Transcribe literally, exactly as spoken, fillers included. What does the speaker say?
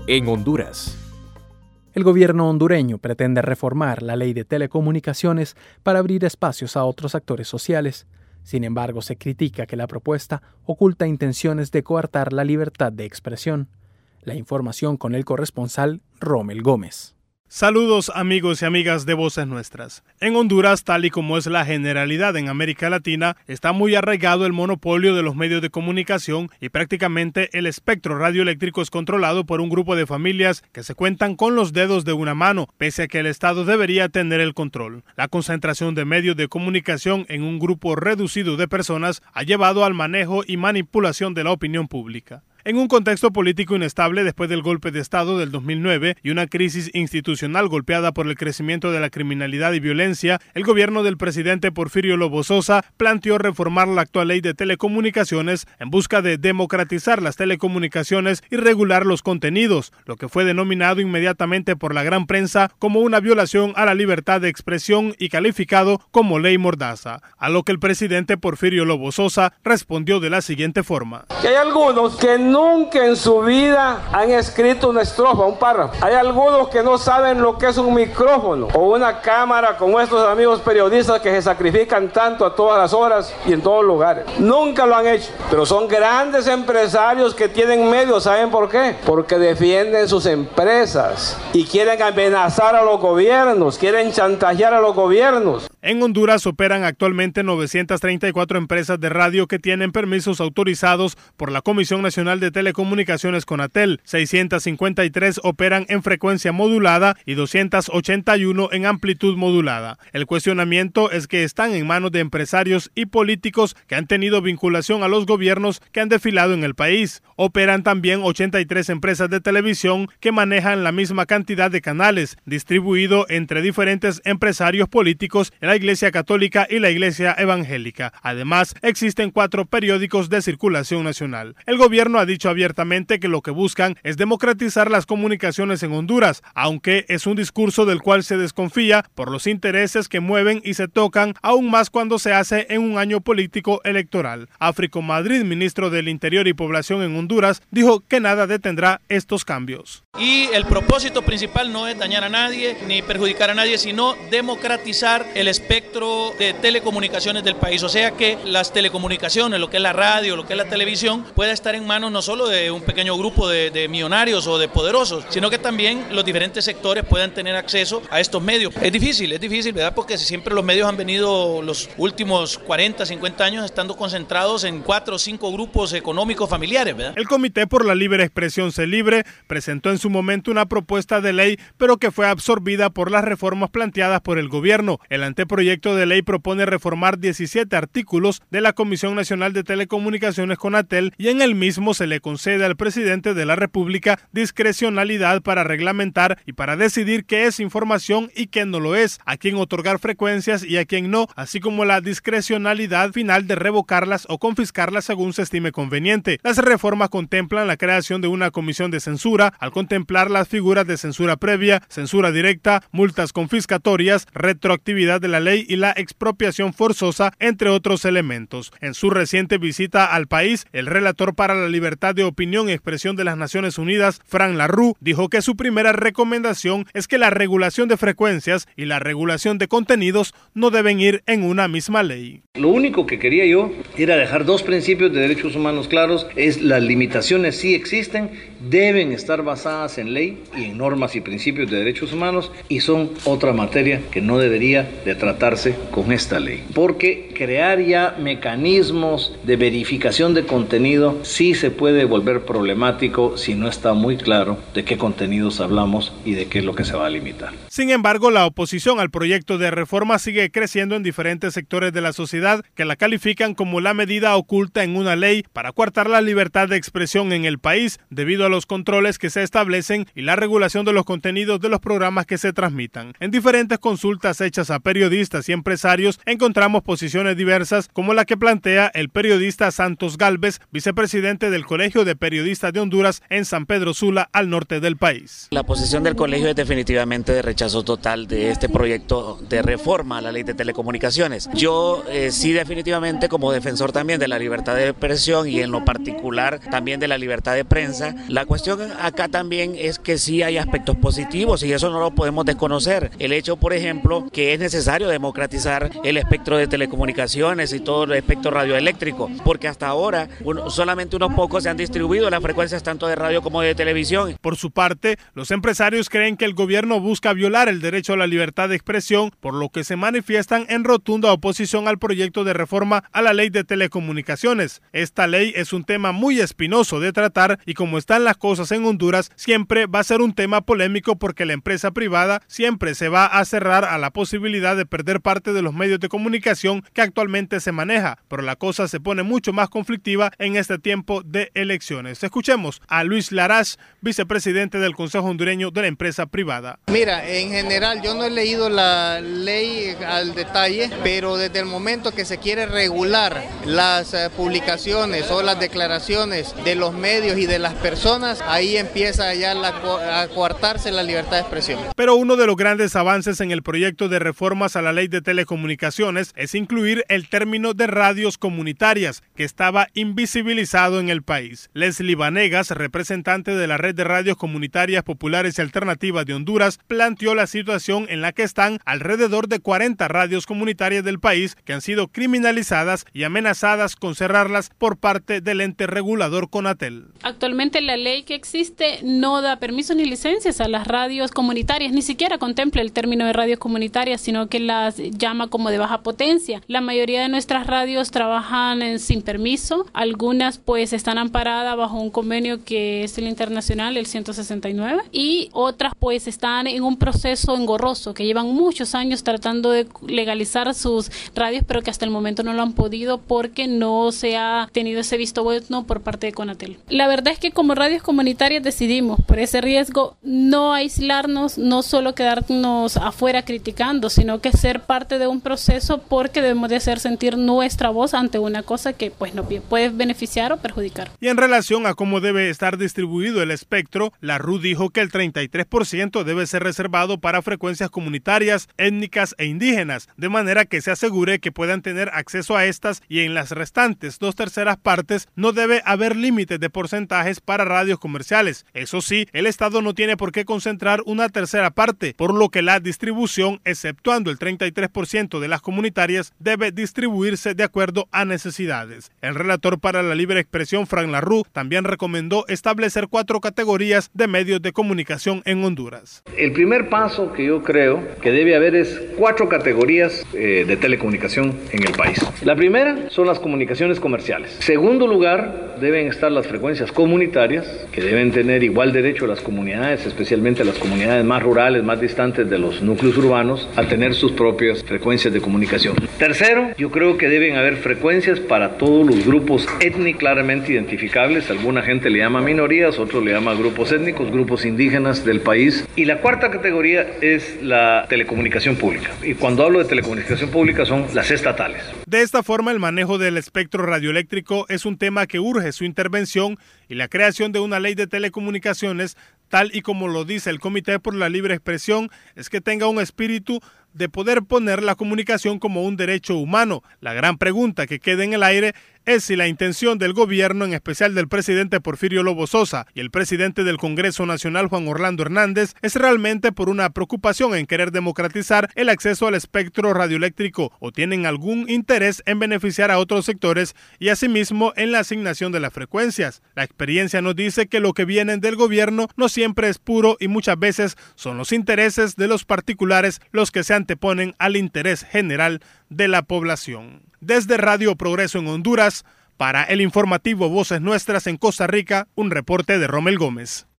en Honduras. El gobierno hondureño pretende reformar la ley de telecomunicaciones para abrir espacios a otros actores sociales. Sin embargo, se critica que la propuesta oculta intenciones de coartar la libertad de expresión. La información con el corresponsal Rommel Gómez. Saludos amigos y amigas de Voces Nuestras. En Honduras, tal y como es la generalidad en América Latina, está muy arraigado el monopolio de los medios de comunicación y prácticamente el espectro radioeléctrico es controlado por un grupo de familias que se cuentan con los dedos de una mano, pese a que el Estado debería tener el control. La concentración de medios de comunicación en un grupo reducido de personas ha llevado al manejo y manipulación de la opinión pública. En un contexto político inestable después del golpe de Estado del dos mil nueve y una crisis institucional golpeada por el crecimiento de la criminalidad y violencia, el gobierno del presidente Porfirio Lobo Sosa planteó reformar la actual ley de telecomunicaciones en busca de democratizar las telecomunicaciones y regular los contenidos, lo que fue denominado inmediatamente por la gran prensa como una violación a la libertad de expresión y calificado como ley mordaza, a lo que el presidente Porfirio Lobo Sosa respondió de la siguiente forma. Que hay algunos que nunca en su vida han escrito una estrofa, un párrafo. Hay algunos que no saben lo que es un micrófono o una cámara, como estos amigos periodistas que se sacrifican tanto a todas las horas y en todos lugares. Nunca lo han hecho, pero son grandes empresarios que tienen medios. ¿Saben por qué? Porque defienden sus empresas y quieren amenazar a los gobiernos, quieren chantajear a los gobiernos. En Honduras operan actualmente novecientas treinta y cuatro empresas de radio que tienen permisos autorizados por la Comisión Nacional de Telecomunicaciones Conatel, seiscientas cincuenta y tres operan en frecuencia modulada y doscientas ochenta y uno en amplitud modulada. El cuestionamiento es que están en manos de empresarios y políticos que han tenido vinculación a los gobiernos que han desfilado en el país. Operan también ochenta y tres empresas de televisión que manejan la misma cantidad de canales, distribuido entre diferentes empresarios políticos en la Iglesia Católica y la Iglesia Evangélica. Además, existen cuatro periódicos de circulación nacional. El gobierno ha dicho abiertamente que lo que buscan es democratizar las comunicaciones en Honduras, aunque es un discurso del cual se desconfía por los intereses que mueven y se tocan, aún más cuando se hace en un año político electoral. Áfrico Madrid, ministro del Interior y Población en Honduras, dijo que nada detendrá estos cambios. Y el propósito principal no es dañar a nadie ni perjudicar a nadie, sino democratizar el espectro de telecomunicaciones del país, o sea que las telecomunicaciones, lo que es la radio, lo que es la televisión, pueda estar en manos no solo de un pequeño grupo de, de millonarios o de poderosos, sino que también los diferentes sectores puedan tener acceso a estos medios. Es difícil, es difícil, ¿verdad? Porque siempre los medios han venido los últimos cuarenta, cincuenta años estando concentrados en cuatro o cinco grupos económicos familiares, ¿verdad? El Comité por la Libre Expresión Se Libre presentó en su momento una propuesta de ley, pero que fue absorbida por las reformas planteadas por el gobierno. El anteproyecto de ley propone reformar diecisiete artículos de la Comisión Nacional de Telecomunicaciones Conatel y en el mismo se le concede al presidente de la República discrecionalidad para reglamentar y para decidir qué es información y qué no lo es, a quién otorgar frecuencias y a quién no, así como la discrecionalidad final de revocarlas o confiscarlas según se estime conveniente. Las reformas contemplan la creación de una comisión de censura al contemplar las figuras de censura previa, censura directa, multas confiscatorias, retroactividad de la ley y la expropiación forzosa, entre otros elementos. En su reciente visita al país, el relator para la libertad de opinión y expresión de las Naciones Unidas, Fran Larroux, dijo que su primera recomendación es que la regulación de frecuencias y la regulación de contenidos no deben ir en una misma ley. Lo único que quería yo era dejar dos principios de derechos humanos claros, es las limitaciones sí existen, deben estar basadas en ley y en normas y principios de derechos humanos y son otra materia que no debería de tratarse con esta ley. Porque crear ya mecanismos de verificación de contenido sí se puede volver problemático si no está muy claro de qué contenidos hablamos y de qué es lo que se va a limitar. Sin embargo, la oposición al proyecto de reforma sigue creciendo en diferentes sectores de la sociedad que la califican como la medida oculta en una ley para coartar la libertad de expresión en el país debido a los controles que se establecen y la regulación de los contenidos de los programas que se transmitan. En diferentes consultas hechas a periodistas periodistas y empresarios encontramos posiciones diversas como la que plantea el periodista Santos Galvez, vicepresidente del Colegio de Periodistas de Honduras en San Pedro Sula, al norte del país. La posición del colegio es definitivamente de rechazo total de este proyecto de reforma a la ley de telecomunicaciones. Yo eh, sí definitivamente como defensor también de la libertad de expresión y en lo particular también de la libertad de prensa. La cuestión acá también es que sí hay aspectos positivos y eso no lo podemos desconocer. El hecho, por ejemplo, que es necesario democratizar el espectro de telecomunicaciones y todo el espectro radioeléctrico, porque hasta ahora uno, solamente unos pocos se han distribuido las frecuencias tanto de radio como de televisión. Por su parte, los empresarios creen que el gobierno busca violar el derecho a la libertad de expresión, por lo que se manifiestan en rotunda oposición al proyecto de reforma a la ley de telecomunicaciones. Esta ley es un tema muy espinoso de tratar y como están las cosas en Honduras, siempre va a ser un tema polémico porque la empresa privada siempre se va a cerrar a la posibilidad de perder parte de los medios de comunicación que actualmente se maneja, pero la cosa se pone mucho más conflictiva en este tiempo de elecciones. Escuchemos a Luis Larach, vicepresidente del Consejo Hondureño de la empresa privada. Mira, en general yo no he leído la ley al detalle, pero desde el momento que se quiere regular las uh, publicaciones o las declaraciones de los medios y de las personas, ahí empieza ya la, a coartarse la libertad de expresión. Pero uno de los grandes avances en el proyecto de reformas a la ley de telecomunicaciones es incluir el término de radios comunitarias, que estaba invisibilizado en el país. Leslie Vanegas, representante de la Red de Radios Comunitarias Populares y Alternativas de Honduras, planteó la situación en la que están alrededor de cuarenta radios comunitarias del país que han sido criminalizadas y amenazadas con cerrarlas por parte del ente regulador CONATEL. Actualmente la ley que existe no da permisos ni licencias a las radios comunitarias, ni siquiera contempla el término de radios comunitarias, sino que las llama como de baja potencia. La mayoría de nuestras radios trabajan en, sin permiso, algunas pues están amparadas bajo un convenio que es el internacional, el ciento sesenta y nueve, y otras pues están en un proceso engorroso, que llevan muchos años tratando de legalizar sus radios, pero que hasta el momento no lo han podido porque no se ha tenido ese visto bueno por parte de CONATEL. La verdad es que como radios comunitarias decidimos por ese riesgo no aislarnos, no solo quedarnos afuera criticando, sino que ser parte de un proceso porque debemos de hacer sentir nuestra voz ante una cosa que pues no puede beneficiar o perjudicar. Y en relación a cómo debe estar distribuido el espectro, la R U dijo que el treinta y tres por ciento debe ser reservado para frecuencias comunitarias, étnicas e indígenas, de manera que se asegure que puedan tener acceso a estas y en las restantes dos terceras partes no debe haber límites de porcentajes para radios comerciales. Eso sí, el Estado no tiene por qué concentrar una tercera parte, por lo que la distribución, exceptuando el treinta y tres por ciento de las comunitarias, debe distribuirse de acuerdo a necesidades. El relator para la libre expresión, Frank Larroux, también recomendó establecer cuatro categorías de medios de comunicación en Honduras. El primer paso que yo creo que debe haber es cuatro categorías eh, de telecomunicación en el país. La primera son las comunicaciones comerciales. Segundo lugar, deben estar las frecuencias comunitarias, que deben tener igual derecho a las comunidades, especialmente las comunidades más rurales, más distantes de los núcleos urbanos, a tener sus propias frecuencias de comunicación. Tercero, yo creo que deben haber frecuencias para todos los grupos étnicos claramente identificables. Alguna gente le llama minorías, otros le llama grupos étnicos, grupos indígenas del país. Y la cuarta categoría es la telecomunicación pública. Y cuando hablo de telecomunicación pública son las estatales. De esta forma, el manejo del espectro radioeléctrico es un tema que urge su intervención y la creación de una ley de telecomunicaciones, tal y como lo dice el Comité por la Libre Expresión, es que tenga un espíritu de poder poner la comunicación como un derecho humano. La gran pregunta que queda en el aire es si la intención del gobierno, en especial del presidente Porfirio Lobo Sosa y el presidente del Congreso Nacional, Juan Orlando Hernández, es realmente por una preocupación en querer democratizar el acceso al espectro radioeléctrico o tienen algún interés en beneficiar a otros sectores y asimismo en la asignación de las frecuencias. La experiencia nos dice que lo que viene del gobierno no siempre es puro y muchas veces son los intereses de los particulares los que se anteponen al interés general de la población. Desde Radio Progreso en Honduras, para el informativo Voces Nuestras en Costa Rica, un reporte de Romel Gómez.